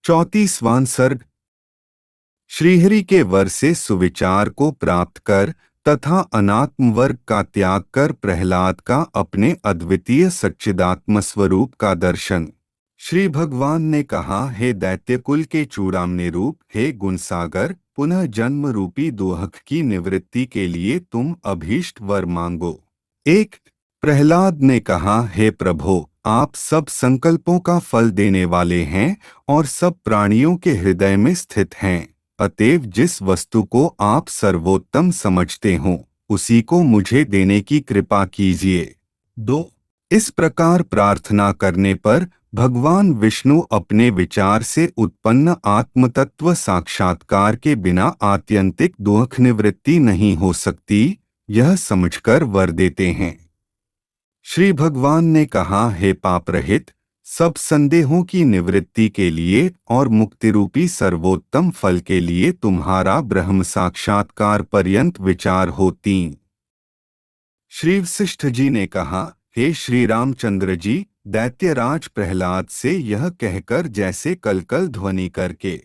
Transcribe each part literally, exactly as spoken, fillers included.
चौंतीसवां सर्ग। श्रीहरि के वर से सुविचार को प्राप्त कर तथा अनात्म वर्ग का त्याग कर प्रहलाद का अपने अद्वितीय सच्चिदात्म स्वरूप का दर्शन। श्री भगवान ने कहा, हे दैत्यकुल के चूड़ामणि रूप, हे गुणसागर, पुनः जन्म रूपी दोहक की निवृत्ति के लिए तुम अभीष्ट वर मांगो। एक। प्रहलाद ने कहा, हे प्रभो, आप सब संकल्पों का फल देने वाले हैं और सब प्राणियों के हृदय में स्थित हैं, अतएव जिस वस्तु को आप सर्वोत्तम समझते हो उसी को मुझे देने की कृपा कीजिए। दो। इस प्रकार प्रार्थना करने पर भगवान विष्णु अपने विचार से उत्पन्न आत्मतत्व साक्षात्कार के बिना आत्यंतिक दुख निवृत्ति नहीं हो सकती, यह समझकर वर देते हैं। श्री भगवान ने कहा, हे पाप रहित, सब संदेहों की निवृत्ति के लिए और मुक्ति रूपी सर्वोत्तम फल के लिए तुम्हारा ब्रह्म साक्षात्कार पर्यंत विचार हो। तीन। श्री वशिष्ठ जी ने कहा, हे श्री रामचंद्र जी, दैत्यराज प्रहलाद से यह कहकर जैसे कलकल ध्वनि करके।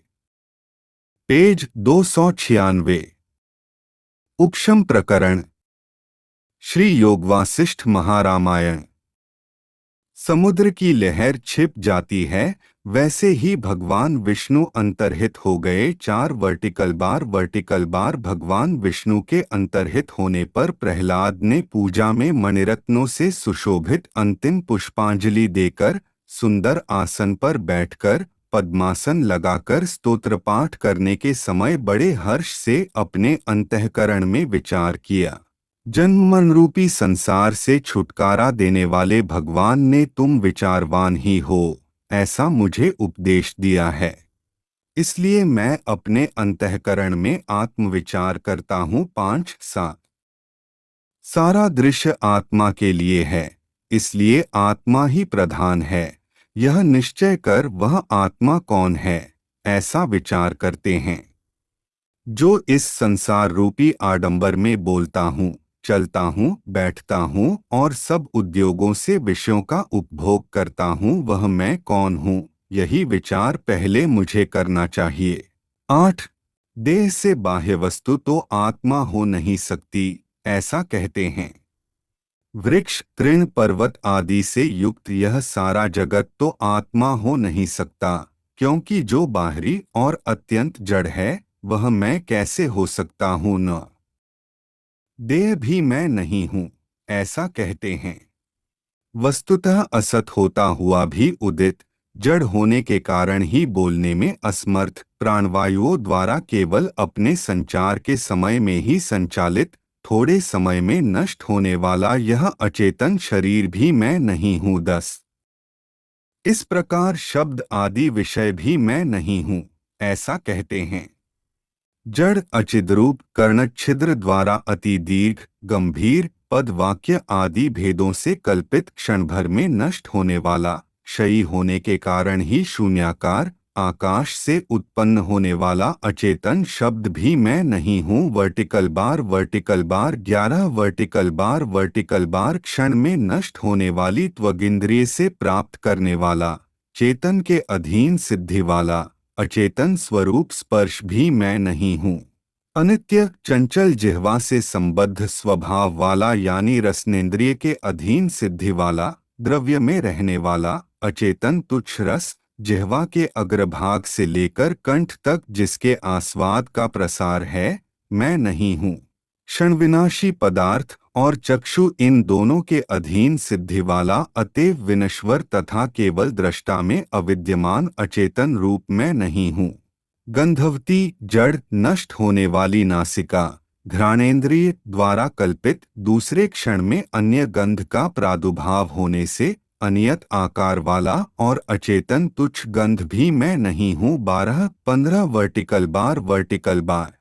पेज दो सौ छियानवे। उपशम प्रकरण। श्री योग वासिष्ठ महारामायण। समुद्र की लहर छिप जाती है, वैसे ही भगवान विष्णु अंतर्हित हो गए। चार वर्टिकल बार वर्टिकल बार भगवान विष्णु के अंतर्हित होने पर प्रहलाद ने पूजा में मणिरत्नों से सुशोभित अंतिम पुष्पांजलि देकर सुंदर आसन पर बैठकर पद्मासन लगाकर स्तोत्र पाठ करने के समय बड़े हर्ष से अपने अंतःकरण में विचार किया। जन्म मरण रूपी संसार से छुटकारा देने वाले भगवान ने तुम विचारवान ही हो, ऐसा मुझे उपदेश दिया है, इसलिए मैं अपने अंतःकरण में आत्मविचार करता हूँ। पांच सात। सारा दृश्य आत्मा के लिए है, इसलिए आत्मा ही प्रधान है। यह निश्चय कर वह आत्मा कौन है, ऐसा विचार करते हैं। जो इस संसार रूपी आडंबर में बोलता हूँ, चलता हूँ, बैठता हूँ और सब उद्योगों से विषयों का उपभोग करता हूँ, वह मैं कौन हूँ, यही विचार पहले मुझे करना चाहिए। आठ। देह से बाह्य वस्तु तो आत्मा हो नहीं सकती, ऐसा कहते हैं। वृक्ष, तृण, पर्वत आदि से युक्त यह सारा जगत तो आत्मा हो नहीं सकता, क्योंकि जो बाहरी और अत्यंत जड़ है वह मैं कैसे हो सकता हूँ। न देह भी मैं नहीं हूँ, ऐसा कहते हैं। वस्तुतः असत होता हुआ भी उदित, जड़ होने के कारण ही बोलने में असमर्थ, प्राणवायुओं द्वारा केवल अपने संचार के समय में ही संचालित, थोड़े समय में नष्ट होने वाला यह अचेतन शरीर भी मैं नहीं हूँ। दस। इस प्रकार शब्द आदि विषय भी मैं नहीं हूँ, ऐसा कहते हैं। जड़, अचिद्रूप, कर्णच्छिद्र द्वारा अति दीर्घ, गंभीर, पद, वाक्य आदि भेदों से कल्पित, क्षण भर में नष्ट होने वाला, क्षयी होने के कारण ही शून्याकार, आकाश से उत्पन्न होने वाला अचेतन शब्द भी मैं नहीं हूँ। वर्टिकल बार वर्टिकल बार ग्यारह वर्टिकल बार वर्टिकल बार क्षण में नष्ट होने वाली त्वगिंद्रिय से प्राप्त करने वाला, चेतन के अधीन सिद्धि वाला अचेतन स्वरूप स्पर्श भी मैं नहीं हूँ। अनित्य, चंचल जिह्वा से संबद्ध स्वभाव वाला यानी रसनेन्द्रिय के अधीन सिद्धि वाला, द्रव्य में रहने वाला अचेतन तुच्छ रस, जिह्वा के अग्रभाग से लेकर कंठ तक जिसके आस्वाद का प्रसार है, मैं नहीं हूँ। क्षण विनाशी पदार्थ और चक्षु, इन दोनों के अधीन सिद्धि वाला अतएव विनश्वर तथा केवल दृष्टा में अविद्यमान अचेतन रूप मैं नहीं हूँ। गंधवती, जड़, नष्ट होने वाली नासिका, घ्राणेन्द्रिय द्वारा कल्पित, दूसरे क्षण में अन्य गंध का प्रादुर्भाव होने से अनियत आकार वाला और अचेतन तुच्छ गंध भी मैं नहीं हूँ। बारह पंद्रह वर्टिकल बार वर्टिकल बार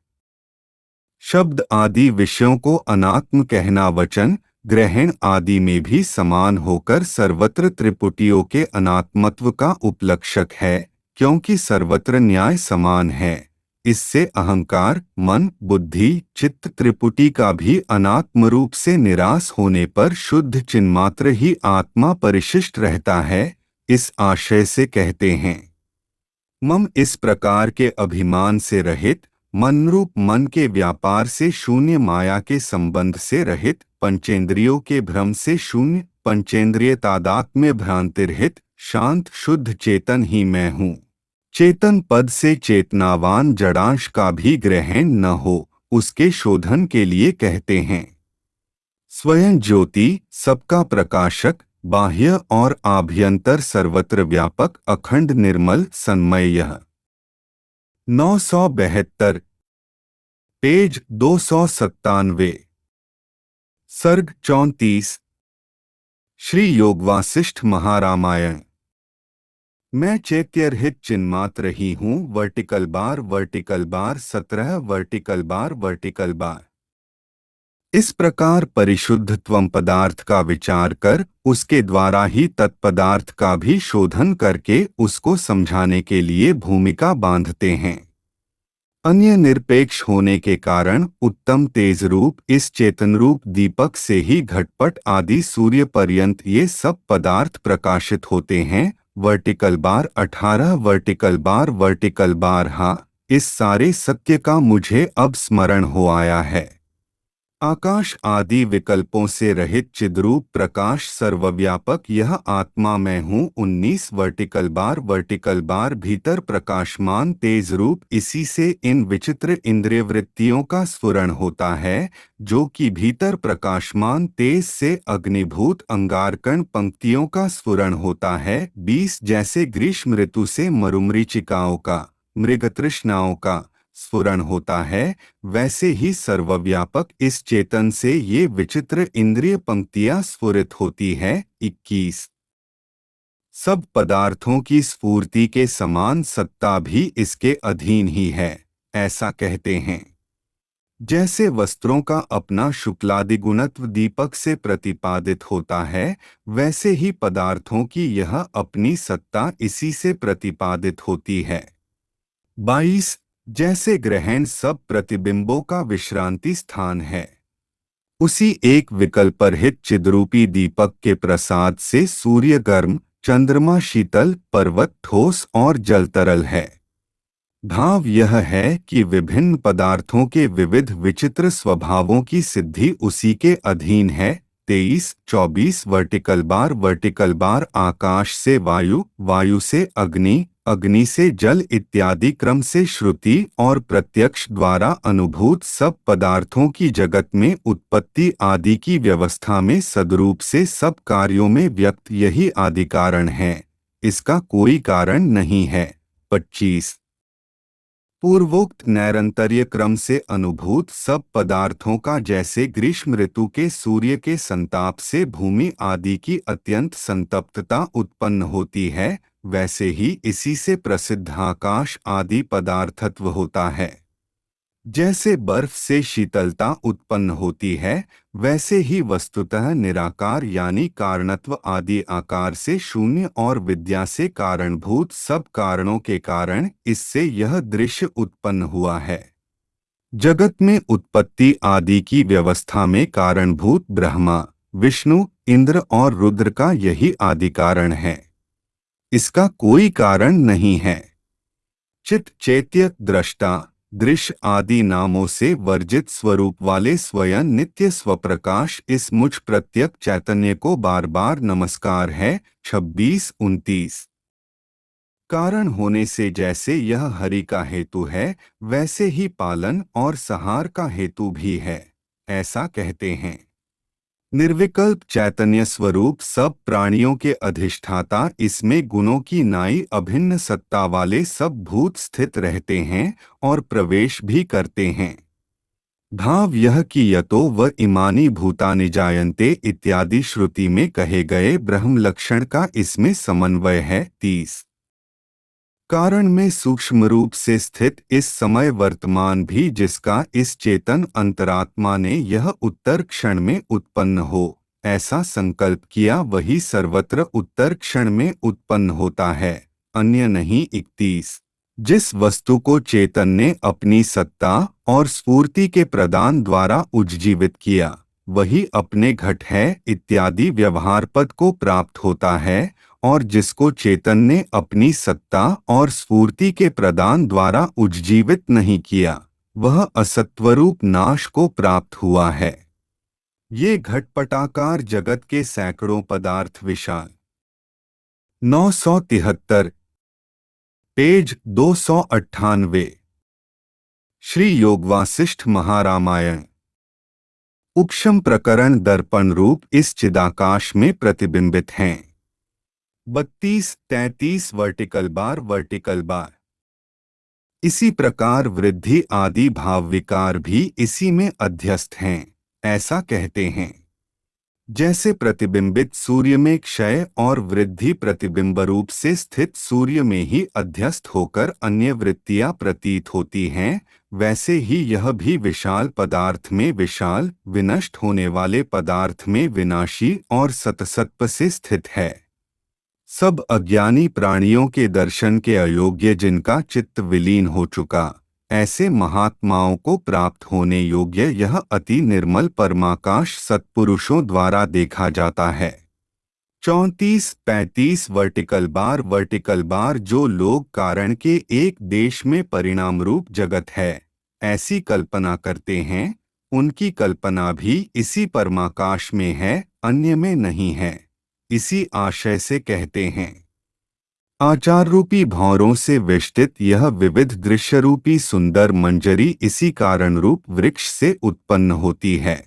शब्द आदि विषयों को अनात्म कहना वचन, ग्रहण आदि में भी समान होकर सर्वत्र त्रिपुटियों के अनात्मत्व का उपलक्षक है, क्योंकि सर्वत्र न्याय समान है। इससे अहंकार, मन, बुद्धि, चित्त त्रिपुटी का भी अनात्म रूप से निराश होने पर शुद्ध चिन्मात्र ही आत्मा परिशिष्ट रहता है। इस आशय से कहते हैं, मम इस प्रकार के अभिमान से रहित, मनरूप मन के व्यापार से शून्य, माया के संबंध से रहित, पंचेंद्रियों के भ्रम से शून्य, पंचेंद्रिय तादात्म्य भ्रांति रहित, शांत शुद्ध चेतन ही मैं हूँ। चेतन पद से चेतनावान जड़ांश का भी ग्रहण न हो, उसके शोधन के लिए कहते हैं। स्वयं ज्योति, सबका प्रकाशक, बाह्य और आभ्यंतर सर्वत्र व्यापक, अखंड निर्मल सन्मय। यह नौ सौ बहत्तर, पेज दो सौ सत्तानवे। सर्ग चौंतीस। श्री योग वासिष्ठ महारामायण। मैं चैत्यरहित चिन्मात्र ही हूँ, वर्टिकल बार वर्टिकल बार सत्रह वर्टिकल बार वर्टिकल बार। इस प्रकार परिशुद्धत्वम पदार्थ का विचार कर उसके द्वारा ही तत्पदार्थ का भी शोधन करके उसको समझाने के लिए भूमिका बांधते हैं। अन्य निरपेक्ष होने के कारण उत्तम तेज रूप इस चेतन रूप दीपक से ही घटपट आदि सूर्य पर्यंत ये सब पदार्थ प्रकाशित होते हैं। वर्टिकल बार अठारह वर्टिकल बार वर्टिकल बार। हाँ, इस सारे सत्य का मुझे अब स्मरण हो आया है। आकाश आदि विकल्पों से रहित चिद्रूप प्रकाश सर्वव्यापक यह आत्मा मैं हूँ। उन्नीस वर्टिकल बार वर्टिकल बार भीतर प्रकाशमान तेज रूप, इसी से इन विचित्र इंद्रिय वृत्तियों का स्फुरण होता है, जो कि भीतर प्रकाशमान तेज से अग्निभूत अंगारकण पंक्तियों का स्फुरण होता है। बीस जैसे ग्रीष्म ऋतु से मरुमरीचिकाओं का, मृगतृष्णाओं का स्फुरण होता है, वैसे ही सर्वव्यापक इस चेतन से ये विचित्र इंद्रिय पंक्तियां स्फुरित होती है। इक्कीस सब पदार्थों की स्फूर्ति के समान सत्ता भी इसके अधीन ही है, ऐसा कहते हैं। जैसे वस्त्रों का अपना शुक्लादिगुणत्व दीपक से प्रतिपादित होता है, वैसे ही पदार्थों की यह अपनी सत्ता इसी से प्रतिपादित होती है। बाईस जैसे ग्रहण सब प्रतिबिंबों का विश्रांति स्थान है, उसी एक विकल्परहित चिद्रूपी दीपक के प्रसाद से सूर्य गर्म, चंद्रमा शीतल, पर्वत ठोस और जल तरल है। भाव यह है कि विभिन्न पदार्थों के विविध विचित्र स्वभावों की सिद्धि उसी के अधीन है। तेईस चौबीस वर्टिकल बार वर्टिकल बार आकाश से वायु, वायु से अग्नि, अग्नि से जल इत्यादि क्रम से श्रुति और प्रत्यक्ष द्वारा अनुभूत सब पदार्थों की जगत में उत्पत्ति आदि की व्यवस्था में सद्रूप से सब कार्यों में व्यक्त यही आदि कारण है, इसका कोई कारण नहीं है। पच्चीस पूर्वोक्त नैरंतर्य क्रम से अनुभूत सब पदार्थों का जैसे ग्रीष्म ऋतु के सूर्य के संताप से भूमि आदि की अत्यंत संतप्तता उत्पन्न होती है, वैसे ही इसी से प्रसिद्ध आकाश आदि पदार्थत्व होता है। जैसे बर्फ से शीतलता उत्पन्न होती है, वैसे ही वस्तुतः निराकार यानी कारणत्व आदि आकार से शून्य और विद्या से कारणभूत सब कारणों के कारण इससे यह दृश्य उत्पन्न हुआ है। जगत में उत्पत्ति आदि की व्यवस्था में कारणभूत ब्रह्मा, विष्णु, इंद्र और रुद्र का यही आदि कारण है, इसका कोई कारण नहीं है। चित, चैत्य, दृष्टा, दृश्य आदि नामों से वर्जित स्वरूप वाले स्वयं नित्य स्वप्रकाश इस मुझ प्रत्यक चैतन्य को बार बार नमस्कार है। छब्बीस उनतीस कारण होने से जैसे यह हरि का हेतु है, वैसे ही पालन और सहार का हेतु भी है, ऐसा कहते हैं। निर्विकल्प चैतन्य स्वरूप सब प्राणियों के अधिष्ठाता, इसमें गुणों की नाई अभिन्न सत्ता वाले सब भूत स्थित रहते हैं और प्रवेश भी करते हैं। भाव यह कि यतो व इमानी भूतानि जायन्ते इत्यादि श्रुति में कहे गए ब्रह्म लक्षण का इसमें समन्वय है। तीस कारण में सूक्ष्म रूप से स्थित इस समय वर्तमान भी जिसका इस चेतन अंतरात्मा ने यह उत्तर क्षण में उत्पन्न हो ऐसा संकल्प किया, वही सर्वत्र उत्तर क्षण में उत्पन्न होता है, अन्य नहीं। इकतीस जिस वस्तु को चेतन ने अपनी सत्ता और स्फूर्ति के प्रदान द्वारा उज्जीवित किया, वही अपने घट है इत्यादि व्यवहार पद को प्राप्त होता है और जिसको चेतन ने अपनी सत्ता और स्फूर्ति के प्रदान द्वारा उज्जीवित नहीं किया, वह असत्वरूप नाश को प्राप्त हुआ है। ये घटपटाकार जगत के सैकड़ों पदार्थ विशाल। नौ सौ तिहत्तर, पेज दो सौ अट्ठानवे। श्री योग वासिष्ठ महारामायण उक्षम प्रकरण दर्पण रूप इस चिदाकाश में प्रतिबिंबित हैं। बत्तीस तैंतीस वर्टिकल बार वर्टिकल बार। इसी प्रकार वृद्धि आदि भाव विकार भी इसी में अध्यस्त हैं, ऐसा कहते हैं। जैसे प्रतिबिंबित सूर्य में क्षय और वृद्धि प्रतिबिंब रूप से स्थित सूर्य में ही अध्यस्त होकर अन्य वृत्तियां प्रतीत होती हैं, वैसे ही यह भी विशाल पदार्थ में विशाल, विनष्ट होने वाले पदार्थ में विनाशी और सतसत्व से स्थित है। सब अज्ञानी प्राणियों के दर्शन के अयोग्य जिनका चित्त विलीन हो चुका, ऐसे महात्माओं को प्राप्त होने योग्य यह अति निर्मल परमाकाश सत्पुरुषों द्वारा देखा जाता है। चौंतीस पैंतीस वर्टिकल बार वर्टिकल बार। जो लोग कारण के एक देश में परिणाम रूप जगत है ऐसी कल्पना करते हैं, उनकी कल्पना भी इसी परमाकाश में है, अन्य में नहीं है। इसी आशय से कहते हैं, आचार रूपी भौरों से वेष्टित यह विविध दृश्य रूपी सुंदर मंजरी इसी कारण रूप वृक्ष से उत्पन्न होती है।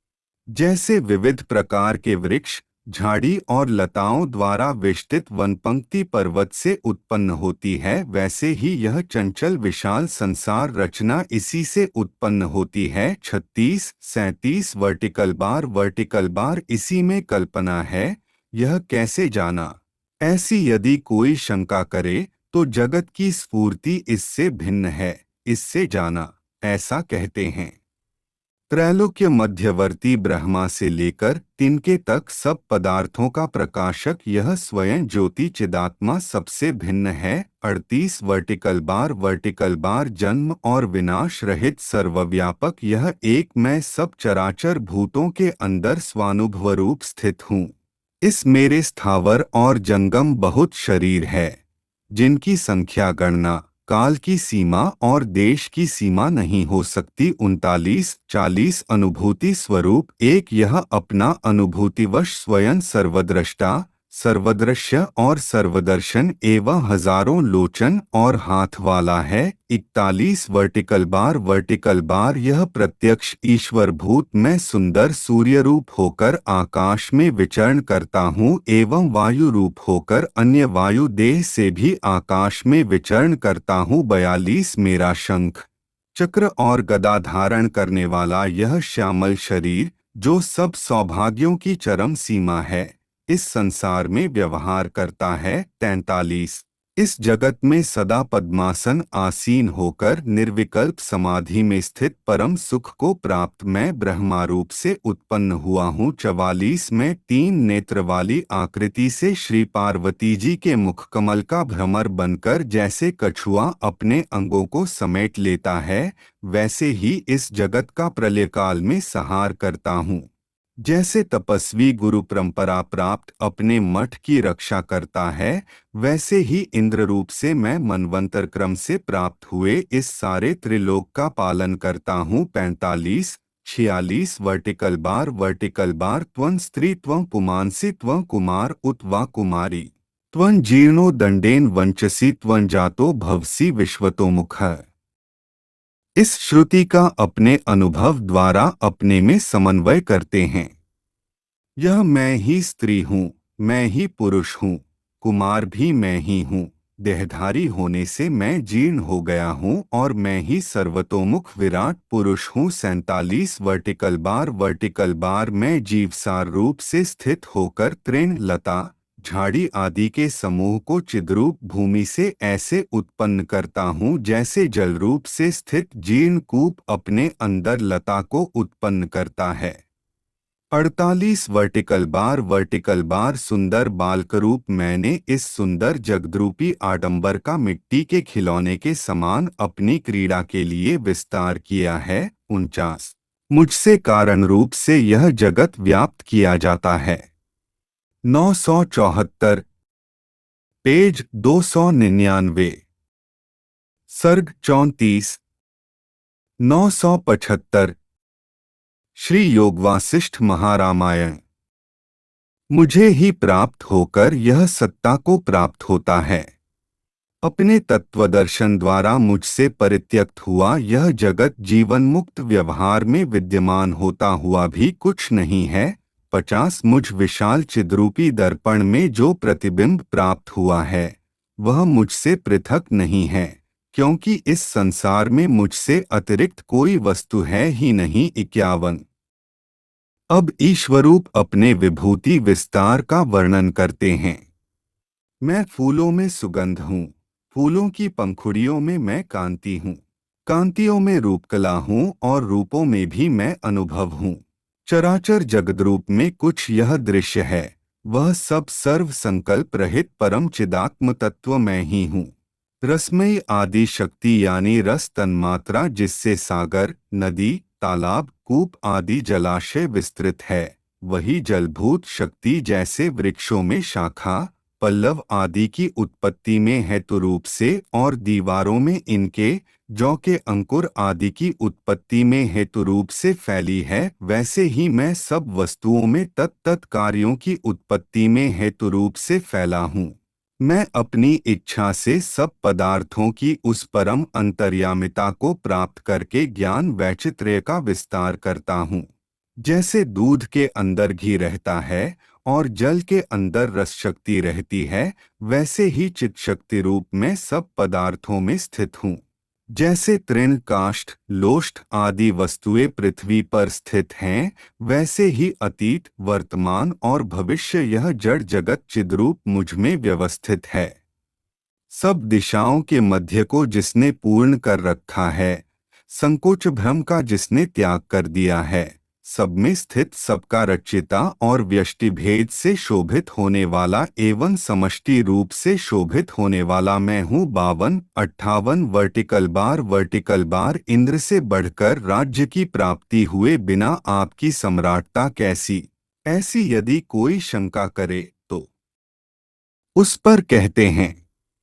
जैसे विविध प्रकार के वृक्ष, झाड़ी और लताओं द्वारा वेष्टित वनपंक्ति पर्वत से उत्पन्न होती है, वैसे ही यह चंचल विशाल संसार रचना इसी से उत्पन्न होती है। छत्तीस सैंतीस वर्टिकल बार वर्टिकल बार। इसी में कल्पना है, यह कैसे जाना? ऐसी यदि कोई शंका करे तो जगत की स्फूर्ति इससे भिन्न है, इससे जाना, ऐसा कहते हैं। त्रैलोक्य मध्यवर्ती ब्रह्मा से लेकर तिनके तक सब पदार्थों का प्रकाशक यह स्वयं ज्योति चिदात्मा सबसे भिन्न है। अड़तीस वर्टिकल बार वर्टिकल बार। जन्म और विनाश रहित सर्वव्यापक यह एक मैं सब चराचर भूतों के अंदर स्वानुभव रूप स्थित हूँ। इस मेरे स्थावर और जंगम बहुत शरीर है, जिनकी संख्या गणना, काल की सीमा और देश की सीमा नहीं हो सकती। उनतालीस चालीस अनुभूति स्वरूप एक यह अपना अनुभूतिवश स्वयं सर्वद्रष्टा, सर्वदृश्य और सर्वदर्शन एवं हजारों लोचन और हाथ वाला है। इकतालीस वर्टिकल बार वर्टिकल बार। यह प्रत्यक्ष ईश्वर भूत मैं सुंदर सूर्य रूप होकर आकाश में विचरण करता हूँ एवं वायु रूप होकर अन्य वायु देह से भी आकाश में विचरण करता हूँ। बयालीस मेरा शंख, चक्र और गदा धारण करने वाला यह श्यामल शरीर, जो सब सौभाग्यों की चरम सीमा है, इस संसार में व्यवहार करता है। तैंतालीस इस जगत में सदा पद्मासन आसीन होकर निर्विकल्प समाधि में स्थित परम सुख को प्राप्त मैं ब्रह्मा रूप से उत्पन्न हुआ हूँ। चवालीस में तीन नेत्र वाली आकृति से श्री पार्वती जी के मुख कमल का भ्रमर बनकर जैसे कछुआ अपने अंगों को समेट लेता है, वैसे ही इस जगत का प्रलय काल में संहार करता हूँ। जैसे तपस्वी गुरु परंपरा प्राप्त अपने मठ की रक्षा करता है, वैसे ही इंद्र रूप से मैं मनवंतर क्रम से प्राप्त हुए इस सारे त्रिलोक का पालन करता हूँ। पैंतालीस छियालीस वर्टिकल बार वर्टिकल बार। त्वं स्त्री त्वं पुमांसी त्वं कुमार उत वा कुमारी, त्वं जीर्णो दंडेन वंचसी त्वं जातो भवसी विश्वतोमुख। इस श्रुति का अपने अनुभव द्वारा अपने में समन्वय करते हैं। यह मैं ही स्त्री हूँ, मैं ही पुरुष हूँ, कुमार भी मैं ही हूँ, देहधारी होने से मैं जीर्ण हो गया हूँ और मैं ही सर्वतोमुख विराट पुरुष हूँ। सैंतालीस वर्टिकल बार वर्टिकल बार। मैं जीवसार रूप से स्थित होकर तृण, लता, झाड़ी आदि के समूह को चिद्रूप भूमि से ऐसे उत्पन्न करता हूँ जैसे जल रूप से स्थित जीर्ण कूप अपने अंदर लता को उत्पन्न करता है। अड़तालीस वर्टिकल बार वर्टिकल बार। सुंदर बालक रूप मैंने इस सुंदर जगद्रूपी आडंबर का मिट्टी के खिलौने के समान अपनी क्रीड़ा के लिए विस्तार किया है। उनचास मुझसे कारण रूप से यह जगत व्याप्त किया जाता है। नौ सौ चौहत्तर पेज दो सौ निन्यानवे। सर्ग चौंतीस। नौ सौ पचहत्तर। श्री योग वासिष्ठ महारामायण। मुझे ही प्राप्त होकर यह सत्ता को प्राप्त होता है। अपने तत्वदर्शन द्वारा मुझसे परित्यक्त हुआ यह जगत जीवन मुक्त व्यवहार में विद्यमान होता हुआ भी कुछ नहीं है। पचास मुझ विशाल चिद्रूपी दर्पण में जो प्रतिबिंब प्राप्त हुआ है वह मुझसे पृथक नहीं है, क्योंकि इस संसार में मुझसे अतिरिक्त कोई वस्तु है ही नहीं। इक्यावन। अब ईश्वरूप अपने विभूति विस्तार का वर्णन करते हैं। मैं फूलों में सुगंध हूँ, फूलों की पंखुड़ियों में मैं कांति हूँ, कांतियों में रूपकला हूँ और रूपों में भी मैं अनुभव हूँ। चराचर जगद्रूप में कुछ यह दृश्य है, वह सब सर्व संकल्प रहित परम चिदात्म तत्व मैं ही हूँ। रसमयी आदि शक्ति यानी रस तन्मात्रा जिससे सागर, नदी, तालाब, कूप आदि जलाशय विस्तृत है, वही जलभूत शक्ति जैसे वृक्षों में शाखा, पल्लव आदि की उत्पत्ति में हेतु रूप से और दीवारों में इनके, जौ के अंकुर आदि की उत्पत्ति में हेतु रूप से फैली है, वैसे ही मैं सब वस्तुओं में तत्त कार्यों की उत्पत्ति में हेतु रूप से फैला हूँ। मैं अपनी इच्छा से सब पदार्थों की उस परम अंतर्यामिता को प्राप्त करके ज्ञान वैचित्र्य का विस्तार करता हूँ। जैसे दूध के अंदर घी रहता है और जल के अंदर रस शक्ति रहती है, वैसे ही चित शक्ति रूप में सब पदार्थों में स्थित हूँ। जैसे तृण, काष्ठ, लोष्ठ आदि वस्तुएं पृथ्वी पर स्थित हैं, वैसे ही अतीत, वर्तमान और भविष्य यह जड़ जगत चिद्रूप मुझ में व्यवस्थित है। सब दिशाओं के मध्य को जिसने पूर्ण कर रखा है, संकोच भ्रम का जिसने त्याग कर दिया है, सब में स्थित सबका रचिता और व्यष्टि भेद से शोभित होने वाला एवं समष्टि रूप से शोभित होने वाला मैं हूँ। बावन अट्ठावन vertical bar vertical bar Indra से बढ़कर राज्य की प्राप्ति हुए बिना आपकी सम्राटता कैसी, ऐसी यदि कोई शंका करे तो उस पर कहते हैं,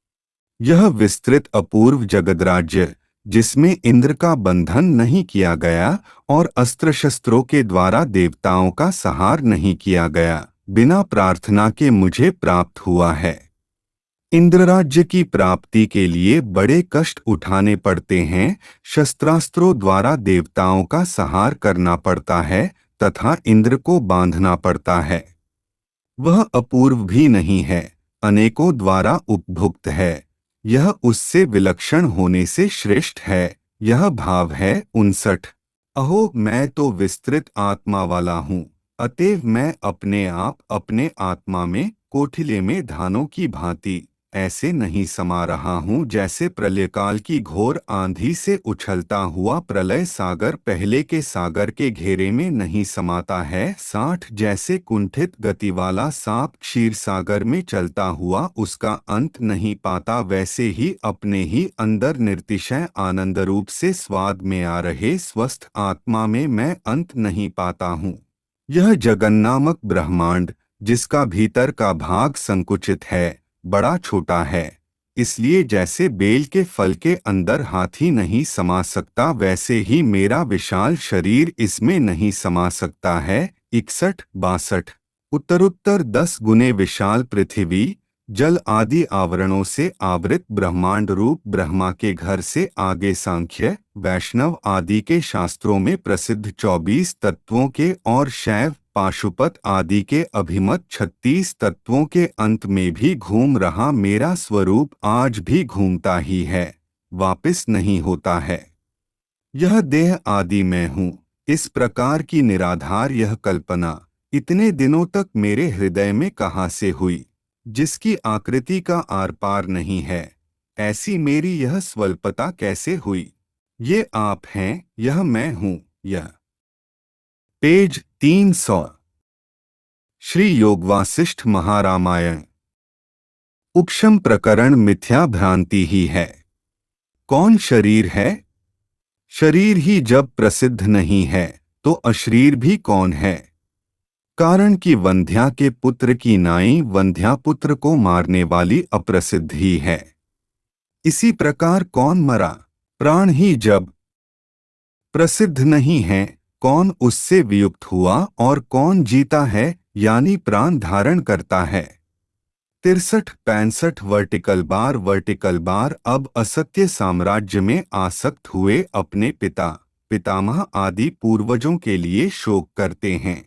यह विस्तृत अपूर्व जगदराज्य जिसमें इंद्र का बंधन नहीं किया गया और अस्त्र शस्त्रों के द्वारा देवताओं का सहार नहीं किया गया, बिना प्रार्थना के मुझे प्राप्त हुआ है। इंद्रराज्य की प्राप्ति के लिए बड़े कष्ट उठाने पड़ते हैं, शस्त्रास्त्रों द्वारा देवताओं का सहार करना पड़ता है तथा इंद्र को बांधना पड़ता है। वह अपूर्व भी नहीं है, अनेकों द्वारा उपभुक्त है, यह उससे विलक्षण होने से श्रेष्ठ है। यह भाव है उनसठ। अहो मैं तो विस्तृत आत्मा वाला हूँ, अतएव मैं अपने आप अपने आत्मा में कोठिले में धानों की भांति ऐसे नहीं समा रहा हूँ जैसे प्रलयकाल की घोर आंधी से उछलता हुआ प्रलय सागर पहले के सागर के घेरे में नहीं समाता है। साठ जैसे कुंठित गति वाला सांप क्षीर सागर में चलता हुआ उसका अंत नहीं पाता, वैसे ही अपने ही अंदर निर्तिशय आनंद रूप से स्वाद में आ रहे स्वस्थ आत्मा में मैं अंत नहीं पाता हूँ। यह जगन्नामक ब्रह्मांड जिसका भीतर का भाग संकुचित है, बड़ा छोटा है, इसलिए जैसे बेल के फल के अंदर हाथी नहीं समा सकता, वैसे ही मेरा विशाल शरीर इसमें नहीं समा सकता है। इकसठ बासठ। उत्तरोत्तर दस गुने विशाल पृथ्वी, जल आदि आवरणों से आवृत ब्रह्मांड रूप ब्रह्मा के घर से आगे सांख्य, वैष्णव आदि के शास्त्रों में प्रसिद्ध चौबीस तत्वों के और शैव, पाशुपत आदि के अभिमत छत्तीस तत्वों के अंत में भी घूम रहा मेरा स्वरूप आज भी घूमता ही है, वापिस नहीं होता है। यह देह आदि मैं हूँ, इस प्रकार की निराधार यह कल्पना इतने दिनों तक मेरे हृदय में कहाँ से हुई, जिसकी आकृति का आर पार नहीं है, ऐसी मेरी यह स्वल्पता कैसे हुई। ये आप हैं, यह मैं हूँ। यह पेज तीन सौ। श्री योग वासिष्ठ महारामायण। उपशम प्रकरण मिथ्या भ्रांति ही है। कौन शरीर है? शरीर ही जब प्रसिद्ध नहीं है तो अशरीर भी कौन है? कारण कि वंध्या के पुत्र की नाई वंध्या पुत्र को मारने वाली अप्रसिद्ध ही है। इसी प्रकार कौन मरा, प्राण ही जब प्रसिद्ध नहीं है, कौन उससे वियुक्त हुआ और कौन जीता है, यानी प्राण धारण करता है। तिरसठ पैंसठ वर्टिकल बार वर्टिकल बार अब असत्य साम्राज्य में आसक्त हुए अपने पिता पितामह आदि पूर्वजों के लिए शोक करते हैं।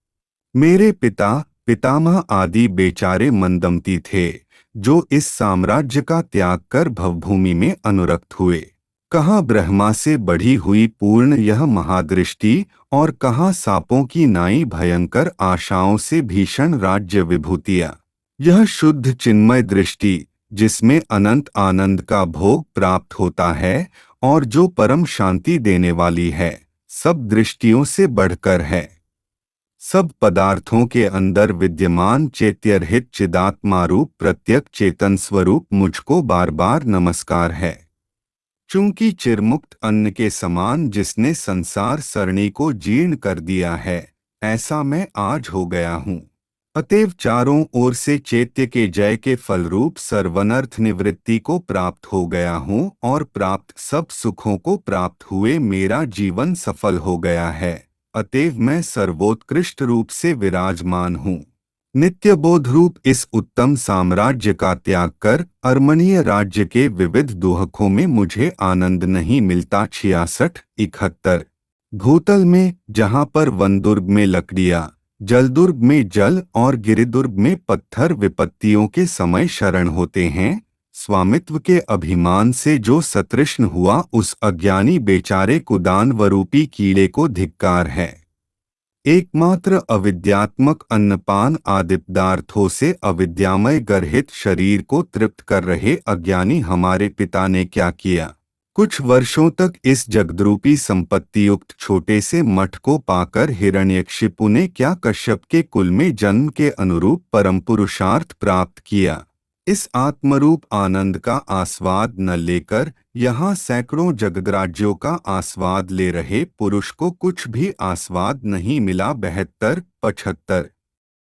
मेरे पिता पितामह आदि बेचारे मंदमती थे, जो इस साम्राज्य का त्याग कर भवभूमि में अनुरक्त हुए। कहाँ ब्रह्मा से बढ़ी हुई पूर्ण यह महादृष्टि और कहाँ सांपों की नाई भयंकर आशाओं से भीषण राज्य विभूतियाँ। यह शुद्ध चिन्मय दृष्टि, जिसमें अनंत आनंद का भोग प्राप्त होता है और जो परम शांति देने वाली है, सब दृष्टियों से बढ़कर है। सब पदार्थों के अंदर विद्यमान चैत्यरहित चिदात्मारूप प्रत्यक चेतन स्वरूप मुझको बार बार नमस्कार है। चूंकि चिरमुक्त अन्न के समान जिसने संसार सरणी को जीर्ण कर दिया है, ऐसा मैं आज हो गया हूँ। अतएव चारों ओर से चैत्य के जय के फलरूप सर्वनर्थ निवृत्ति को प्राप्त हो गया हूँ और प्राप्त सब सुखों को प्राप्त हुए मेरा जीवन सफल हो गया है। अतएव मैं सर्वोत्कृष्ट रूप से विराजमान हूँ। नित्य बोध रूप इस उत्तम साम्राज्य का त्याग कर अर्मणीय राज्य के विविध दुहकों में मुझे आनंद नहीं मिलता। छियासठ इकहत्तर भूतल में जहाँ पर वनदुर्ग में लकड़ियाँ, जलदुर्ग में जल और गिरिदुर्ग में पत्थर विपत्तियों के समय शरण होते हैं, स्वामित्व के अभिमान से जो सतृष्ण हुआ उस अज्ञानी बेचारे को दानवरूपी कीड़े को धिक्कार है। एकमात्र अविद्यात्मक अन्नपान आदि पदार्थों से अविद्यामय गर्हित शरीर को तृप्त कर रहे अज्ञानी हमारे पिता ने क्या किया। कुछ वर्षों तक इस जगद्रूपी संपत्ति युक्त छोटे से मठ को पाकर हिरण्यकशिपु ने क्या कश्यप के कुल में जन्म के अनुरूप परम पुरुषार्थ प्राप्त किया। इस आत्मरूप आनंद का आस्वाद न लेकर यहाँ सैकड़ों जगद्राज्यों का आस्वाद ले रहे पुरुष को कुछ भी आस्वाद नहीं मिला। बहत्तर पचहत्तर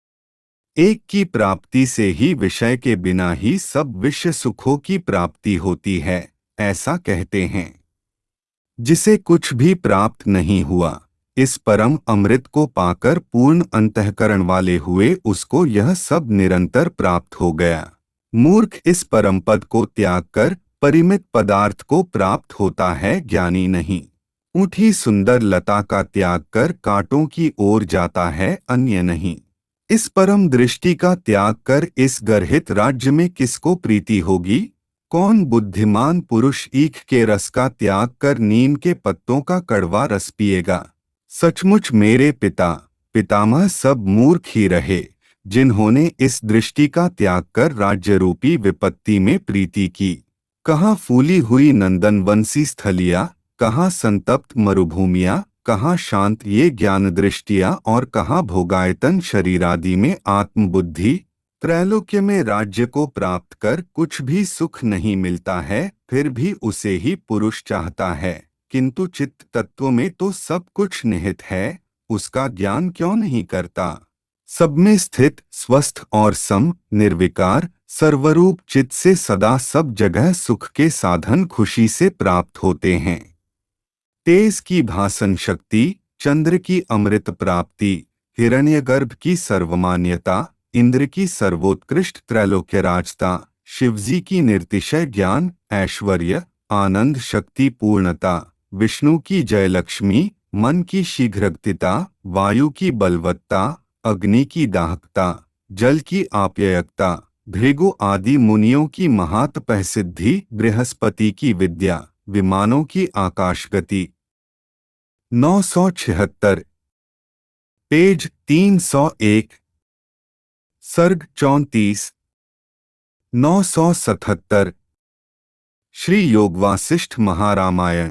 एक की प्राप्ति से ही विषय के बिना ही सब विषय सुखों की प्राप्ति होती है, ऐसा कहते हैं। जिसे कुछ भी प्राप्त नहीं हुआ, इस परम अमृत को पाकर पूर्ण अंतःकरण वाले हुए उसको यह सब निरंतर प्राप्त हो गया। मूर्ख इस परम पद को त्याग कर परिमित पदार्थ को प्राप्त होता है, ज्ञानी नहीं। ऊँटी सुंदर लता का त्याग कर कांटों की ओर जाता है, अन्य नहीं। इस परम दृष्टि का त्याग कर इस गर्हित राज्य में किसको प्रीति होगी। कौन बुद्धिमान पुरुष ईख के रस का त्याग कर नीम के पत्तों का कड़वा रस पिएगा। सचमुच मेरे पिता पितामह सब मूर्ख ही रहे, जिन्होंने इस दृष्टि का त्याग कर राज्य रूपी विपत्ति में प्रीति की। कहाँ फूली हुई नंदनवंशी स्थलियाँ, कहाँ संतप्त मरुभूमियाँ, कहाँ शांत ये ज्ञान दृष्टियाँ और कहाँ भोगायतन शरीरादि में आत्मबुद्धि। त्रैलोक्य में राज्य को प्राप्त कर कुछ भी सुख नहीं मिलता है, फिर भी उसे ही पुरुष चाहता है, किंतु चित्त तत्व में तो सब कुछ निहित है, उसका ज्ञान क्यों नहीं करता। सब में स्थित स्वस्थ और सम निर्विकार सर्वरूप चित्त से सदा सब जगह सुख के साधन खुशी से प्राप्त होते हैं। तेज की भासन शक्ति, चंद्र की अमृत प्राप्ति, हिरण्यगर्भ की सर्वमान्यता, इंद्र की सर्वोत्कृष्ट त्रैलोक्य राजता, शिवजी की निर्तिशय ज्ञान ऐश्वर्य आनंद शक्ति पूर्णता, विष्णु की जयलक्ष्मी मन की शीघ्रगतिता, वायु की बलवत्ता, अग्नि की दाहकता, जल की आप्यायकता, भृगु आदि मुनियों की महातपः सिद्धि, बृहस्पति की विद्या, विमानों की आकाश गति। नौ सौ छिहत्तर पेज तीन सौ एक सर्ग चौंतीस नौ सौ सतहत्तर श्री योगवासिष्ठ महारामायण।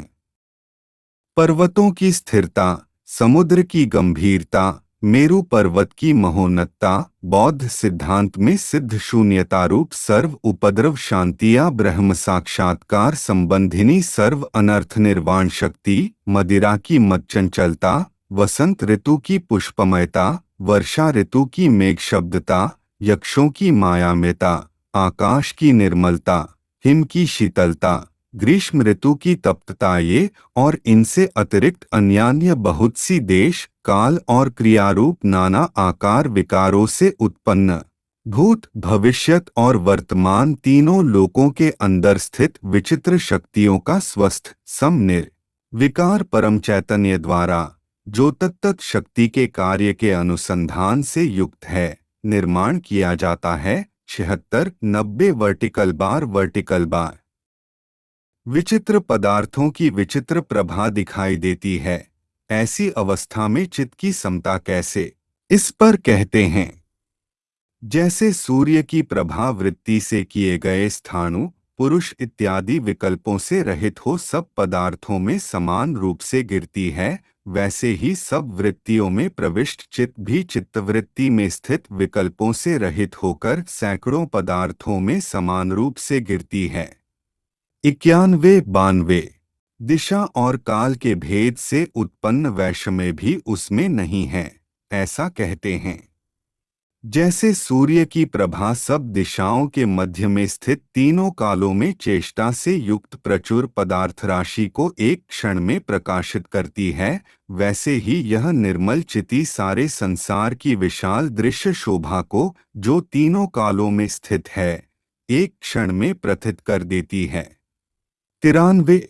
पर्वतों की स्थिरता, समुद्र की गंभीरता, मेरु पर्वत की महोन्नतता, बौद्ध सिद्धांत में सिद्ध शून्यता रूप सर्व उपद्रव शांतिया, ब्रह्म साक्षात्कार संबंधिनी सर्व अनर्थ निर्वाण शक्ति, मदिरा की मत चंचलता, वसंत ऋतु की पुष्पमयता, वर्षा ऋतु की मेघ शब्दता, यक्षों की मायामिता, आकाश की निर्मलता, हिम की शीतलता, ग्रीष्म ऋतु की तप्तता, ये और इनसे अतिरिक्त अन्यान्य बहुत सी देश, काल और क्रियारूप नाना आकार विकारों से उत्पन्न भूत, भविष्यत और वर्तमान तीनों लोकों के अंदर स्थित विचित्र शक्तियों का स्वस्थ समनिर विकार परम चैतन्य द्वारा, जो तत्त शक्ति के कार्य के अनुसंधान से युक्त है, निर्माण किया जाता है। छिहत्तर नब्बे वर्टिकल बार वर्टिकल बार विचित्र पदार्थों की विचित्र प्रभा दिखाई देती है। ऐसी अवस्था में चित्त की समता कैसे, इस पर कहते हैं, जैसे सूर्य की प्रभा वृत्ति से किए गए स्थाणु, पुरुष इत्यादि विकल्पों से रहित हो सब पदार्थों में समान रूप से गिरती है, वैसे ही सब वृत्तियों में प्रविष्ट चित्त भी चित्तवृत्ति में स्थित विकल्पों से रहित होकर सैकड़ों पदार्थों में समान रूप से गिरती है। इक्यानवे बानवे दिशा और काल के भेद से उत्पन्न वैषम्य भी उसमें नहीं है। ऐसा कहते हैं, जैसे सूर्य की प्रभा सब दिशाओं के मध्य में स्थित तीनों कालों में चेष्टा से युक्त प्रचुर पदार्थ राशि को एक क्षण में प्रकाशित करती है, वैसे ही यह निर्मल चिति सारे संसार की विशाल दृश्य शोभा को, जो तीनों कालों में स्थित है, एक क्षण में प्रथित कर देती है। तिरानवे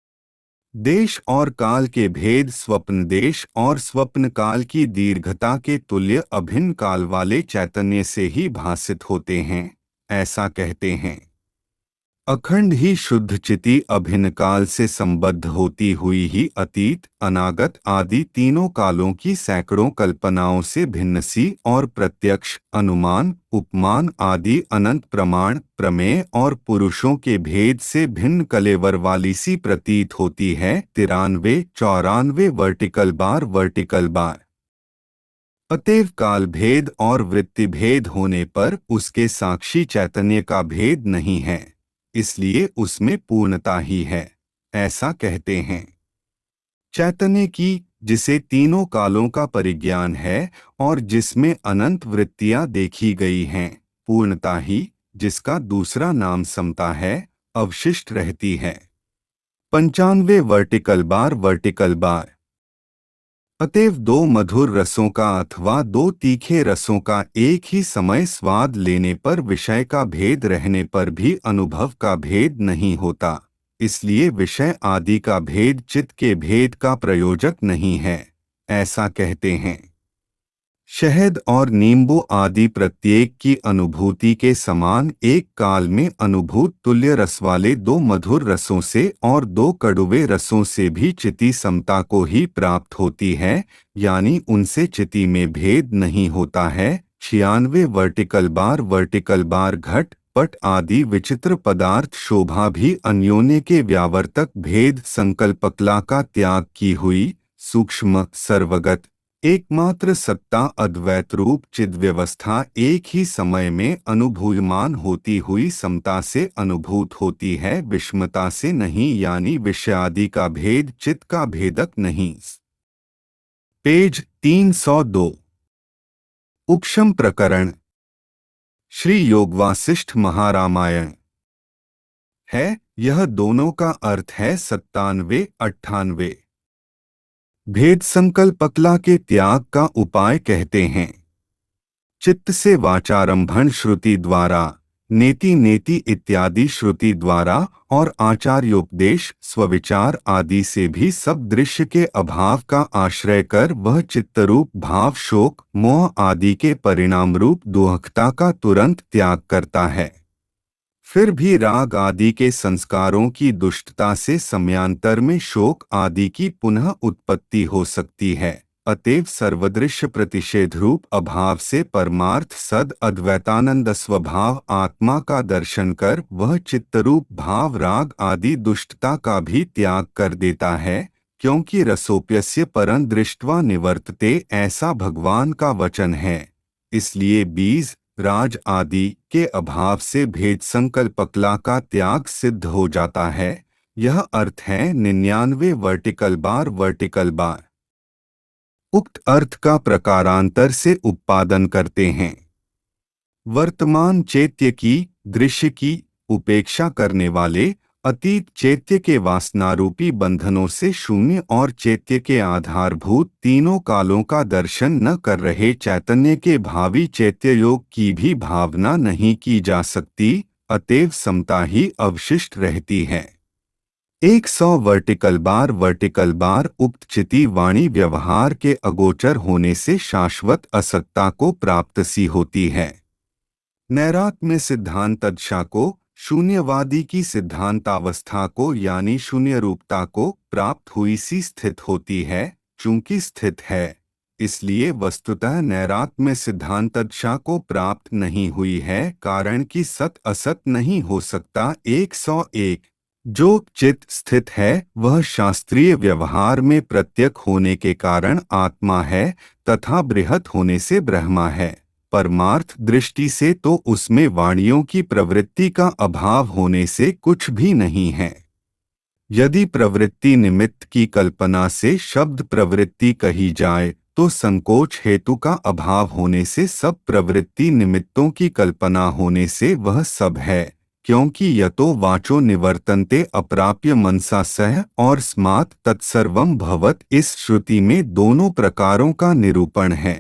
देश और काल के भेद स्वप्न देश और स्वप्न काल की दीर्घता के तुल्य अभिन्न काल वाले चैतन्य से ही भासित होते हैं। ऐसा कहते हैं, अखंड ही शुद्ध चिति अभिन्न काल से संबद्ध होती हुई ही अतीत, अनागत आदि तीनों कालों की सैकड़ों कल्पनाओं से भिन्न सी और प्रत्यक्ष, अनुमान, उपमान आदि अनंत प्रमाण, प्रमेय और पुरुषों के भेद से भिन्न कलेवर वाली सी प्रतीत होती है। तिरानवे चौरानवे वर्टिकल बार वर्टिकल बार अतएव काल भेद और वृत्ति भेद होने पर उसके साक्षी चैतन्य का भेद नहीं है, इसलिए उसमें पूर्णता ही है। ऐसा कहते हैं, चैतन्य की, जिसे तीनों कालों का परिज्ञान है और जिसमें अनंत वृत्तियां देखी गई हैं, पूर्णता ही, जिसका दूसरा नाम समता है, अवशिष्ट रहती है। पंचानवे वर्टिकल बार वर्टिकल बार अतएव दो मधुर रसों का अथवा दो तीखे रसों का एक ही समय स्वाद लेने पर विषय का भेद रहने पर भी अनुभव का भेद नहीं होता, इसलिए विषय आदि का भेद चित्त के भेद का प्रयोजक नहीं है। ऐसा कहते हैं, शहद और नींबू आदि प्रत्येक की अनुभूति के समान एक काल में अनुभूत तुल्य रस वाले दो मधुर रसों से और दो कड़ुवे रसों से भी चिति समता को ही प्राप्त होती है, यानी उनसे चिति में भेद नहीं होता है। छियानवे वर्टिकल बार वर्टिकल बार घट पट आदि विचित्र पदार्थ शोभा भी अन्योन्य के व्यावर्तक भेद संकल्पकला का त्याग की हुई, सूक्ष्म सर्वगत एकमात्र सत्ता अद्वैत रूप चिद व्यवस्था एक ही समय में अनुभूयमान होती हुई समता से अनुभूत होती है, विषमता से नहीं, यानी विषयादि का भेद चित्त का भेदक नहीं। पेज तीन सौ दो उपशम प्रकरण श्री योग वासिष्ठ महारामायण है। यह दोनों का अर्थ है सत्तानवे अट्ठानवे। भेद संकल्पकला के त्याग का उपाय कहते हैं, चित्त से वाचारंभण श्रुति द्वारा, नेति नेति इत्यादि श्रुति द्वारा और आचार्योपदेश स्वविचार आदि से भी सब दृश्य के अभाव का आश्रय कर वह चित्तरूप भाव शोक मोह आदि के परिणाम रूप दुहकता का तुरंत त्याग करता है। फिर भी राग आदि के संस्कारों की दुष्टता से समयांतर में शोक आदि की पुनः उत्पत्ति हो सकती है। अतएव सर्वदृश्य प्रतिषेध रूप अभाव से परमार्थ सद अद्वैतानंद स्वभाव आत्मा का दर्शन कर वह चित्तरूप भाव राग आदि दुष्टता का भी त्याग कर देता है, क्योंकि रसोप्यस्य परं दृष्ट्वा निवर्तते, ऐसा भगवान का वचन है। इसलिए बीज राज आदि के अभाव से भेद संकल्पकला का त्याग सिद्ध हो जाता है। यह अर्थ है निन्यानवे वर्टिकल बार वर्टिकल बार। उक्त अर्थ का प्रकारांतर से उत्पादन करते हैं। वर्तमान चैत्य की, दृश्य की उपेक्षा करने वाले अतीत चैत्य के वासनारूपी बंधनों से शून्य और चैत्य के आधारभूत तीनों कालों का दर्शन न कर रहे चैतन्य के भावी चैत्य योग की भी भावना नहीं की जा सकती, अतएव समता ही अवशिष्ट रहती है। एक सौ वर्टिकल बार वर्टिकल बार उक्त चिति वाणी व्यवहार के अगोचर होने से शाश्वत असत्ता को प्राप्त सी होती है। नैरात्म्य सिद्धांत दशा को, शून्यवादी की सिद्धांतावस्था को यानी शून्य रूपता को प्राप्त हुई सी स्थित होती है। चूंकि स्थित है, इसलिए वस्तुतः नैरात्म्य सिद्धांत दशा को प्राप्त नहीं हुई है, कारण कि सत असत नहीं हो सकता। एक सौ एक जो चित स्थित है वह शास्त्रीय व्यवहार में प्रत्यक होने के कारण आत्मा है तथा बृहत होने से ब्रह्मा है। परमार्थ दृष्टि से तो उसमें वाणियों की प्रवृत्ति का अभाव होने से कुछ भी नहीं है। यदि प्रवृत्ति निमित्त की कल्पना से शब्द प्रवृत्ति कही जाए तो संकोच हेतु का अभाव होने से सब प्रवृत्ति निमित्तों की कल्पना होने से वह सब है, क्योंकि यतो वाचो निवर्तन्ते अप्राप्य मनसा सह और स्मात् तत्सर्वं भवत् इस श्रुति में दोनों प्रकारों का निरूपण है।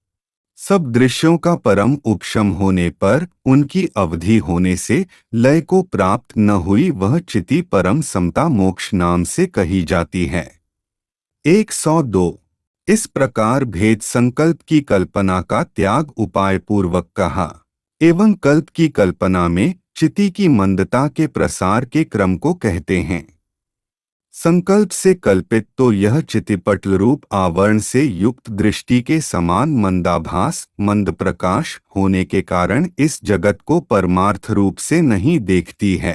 सब दृश्यों का परम उपशम होने पर उनकी अवधि होने से लय को प्राप्त न हुई वह चिति परम समता मोक्ष नाम से कही जाती है। एक सौ दो इस प्रकार भेद संकल्प की कल्पना का त्याग उपाय पूर्वक कहा एवं कल्प की कल्पना में चिति की मंदता के प्रसार के क्रम को कहते हैं। संकल्प से कल्पित तो यह चितिपटल रूप आवरण से युक्त दृष्टि के समान मंदाभास मंद प्रकाश होने के कारण इस जगत को परमार्थ रूप से नहीं देखती है।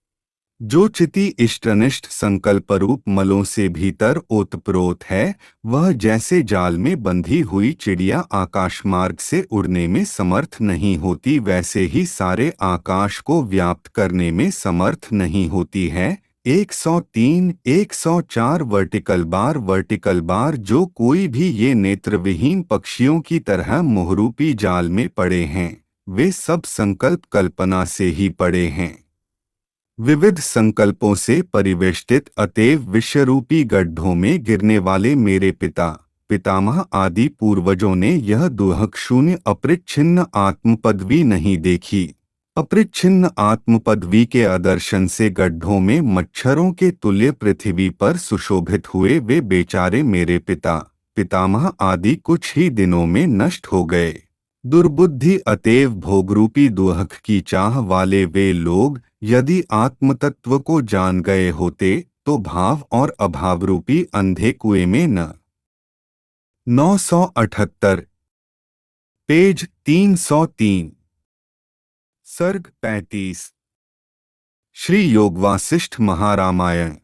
जो चिति इष्टनिष्ठ संकल्प रूप मलों से भीतर ओतप्रोत है, वह जैसे जाल में बंधी हुई चिड़िया आकाश मार्ग से उड़ने में समर्थ नहीं होती, वैसे ही सारे आकाश को व्याप्त करने में समर्थ नहीं होती है। एक सौ तीन एक सौ चार वर्टिकल बार वर्टिकल बार जो कोई भी ये नेत्रविहीन पक्षियों की तरह मोहरूपी जाल में पड़े हैं, वे सब संकल्प कल्पना से ही पड़े हैं। विविध संकल्पों से परिवेष्टित अतएव विश्वरूपी गड्ढों में गिरने वाले मेरे पिता पितामह आदि पूर्वजों ने यह दुहक शून्य अपरिच्छिन्न आत्मपदवी नहीं देखी। अपरिच्छिन्न आत्मपदवी के आदर्शन से गड्ढों में मच्छरों के तुल्य पृथ्वी पर सुशोभित हुए वे बेचारे मेरे पिता पितामह आदि कुछ ही दिनों में नष्ट हो गए। दुर्बुद्धि अतएव भोगरूपी दुहक की चाह वाले वे लोग यदि आत्मतत्व को जान गए होते तो भाव और अभाव रूपी अंधे कुएं में न। नौ सौ अठहत्तर पेज तीन सौ तीन सर्ग पैंतीस श्री योगवासिष्ठ महारामायण।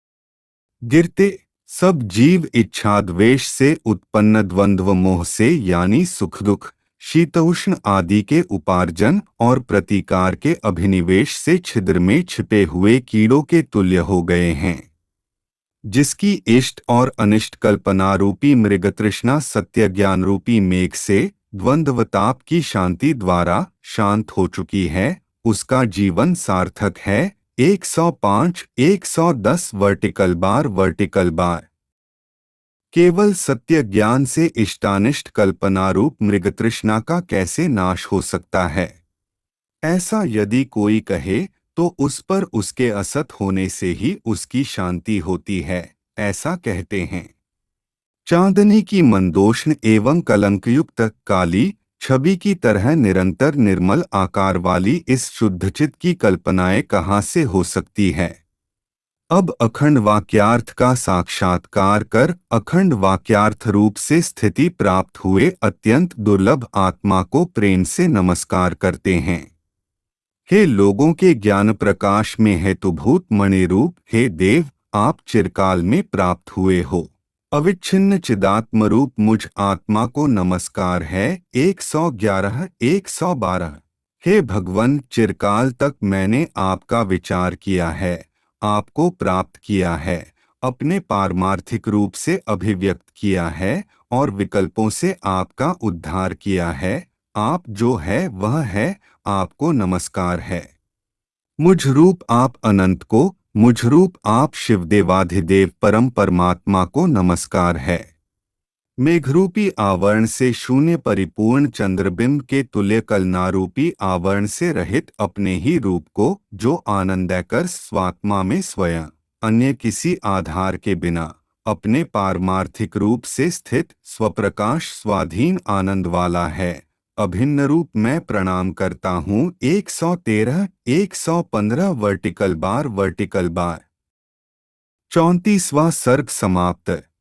गिरते सब जीव इच्छाद्वेष से उत्पन्न द्वंद्व मोह से यानी सुख दुख शीतोष्ण आदि के उपार्जन और प्रतिकार के अभिनिवेश से छिद्र में छिपे हुए कीड़ों के तुल्य हो गए हैं। जिसकी इष्ट और अनिष्ट कल्पना रूपी मृगतृष्णा सत्य ज्ञान रूपी मेघ से द्वंद्वताप की शांति द्वारा शांत हो चुकी है, उसका जीवन सार्थक है। एक सौ पाँच एक सौ दस वर्टिकल बार वर्टिकल बार केवल सत्य ज्ञान से इष्टानिष्ट कल्पना रूप मृगतृष्णा का कैसे नाश हो सकता है? ऐसा यदि कोई कहे तो उस पर उसके असत होने से ही उसकी शांति होती है, ऐसा कहते हैं। चांदनी की मंदोष्ण एवं कलंकयुक्त काली छवि की तरह निरंतर निर्मल आकार वाली इस शुद्धचित की कल्पनाएं कहाँ से हो सकती है? अब अखंड वाक्यार्थ का साक्षात्कार कर अखंड वाक्यार्थ रूप से स्थिति प्राप्त हुए अत्यंत दुर्लभ आत्मा को प्रेम से नमस्कार करते हैं। हे लोगों के ज्ञान प्रकाश में हेतुभूत मणिरूप, हे देव, आप चिरकाल में प्राप्त हुए हो। अविच्छिन्न चिदात्म रूप मुझ आत्मा को नमस्कार है। एक सौ ग्यारह एक सौ बारह हे भगवन, चिरकाल तक मैंने आपका विचार किया है, आपको प्राप्त किया है अपने पारमार्थिक रूप से अभिव्यक्त किया है और विकल्पों से आपका उद्धार किया है। आप जो है वह है, आपको नमस्कार है। मुझ रूप आप अनंत को, मुझ रूप आप शिवदेवाधिदेव परम परमात्मा को नमस्कार है। मेघरूपी आवरण से शून्य परिपूर्ण चंद्रबिंब के तुल्य कलनारूपी आवरण से रहित अपने ही रूप को, जो आनंदैकर स्वात्मा में स्वयं अन्य किसी आधार के बिना अपने पारमार्थिक रूप से स्थित स्वप्रकाश स्वाधीन आनंद वाला है, अभिन्न रूप मैं प्रणाम करता हूँ। एक सौ तेरह एक सौ पंद्रह वर्टिकल बार वर्टिकल बार। चौंतीसवां सर्ग समाप्त।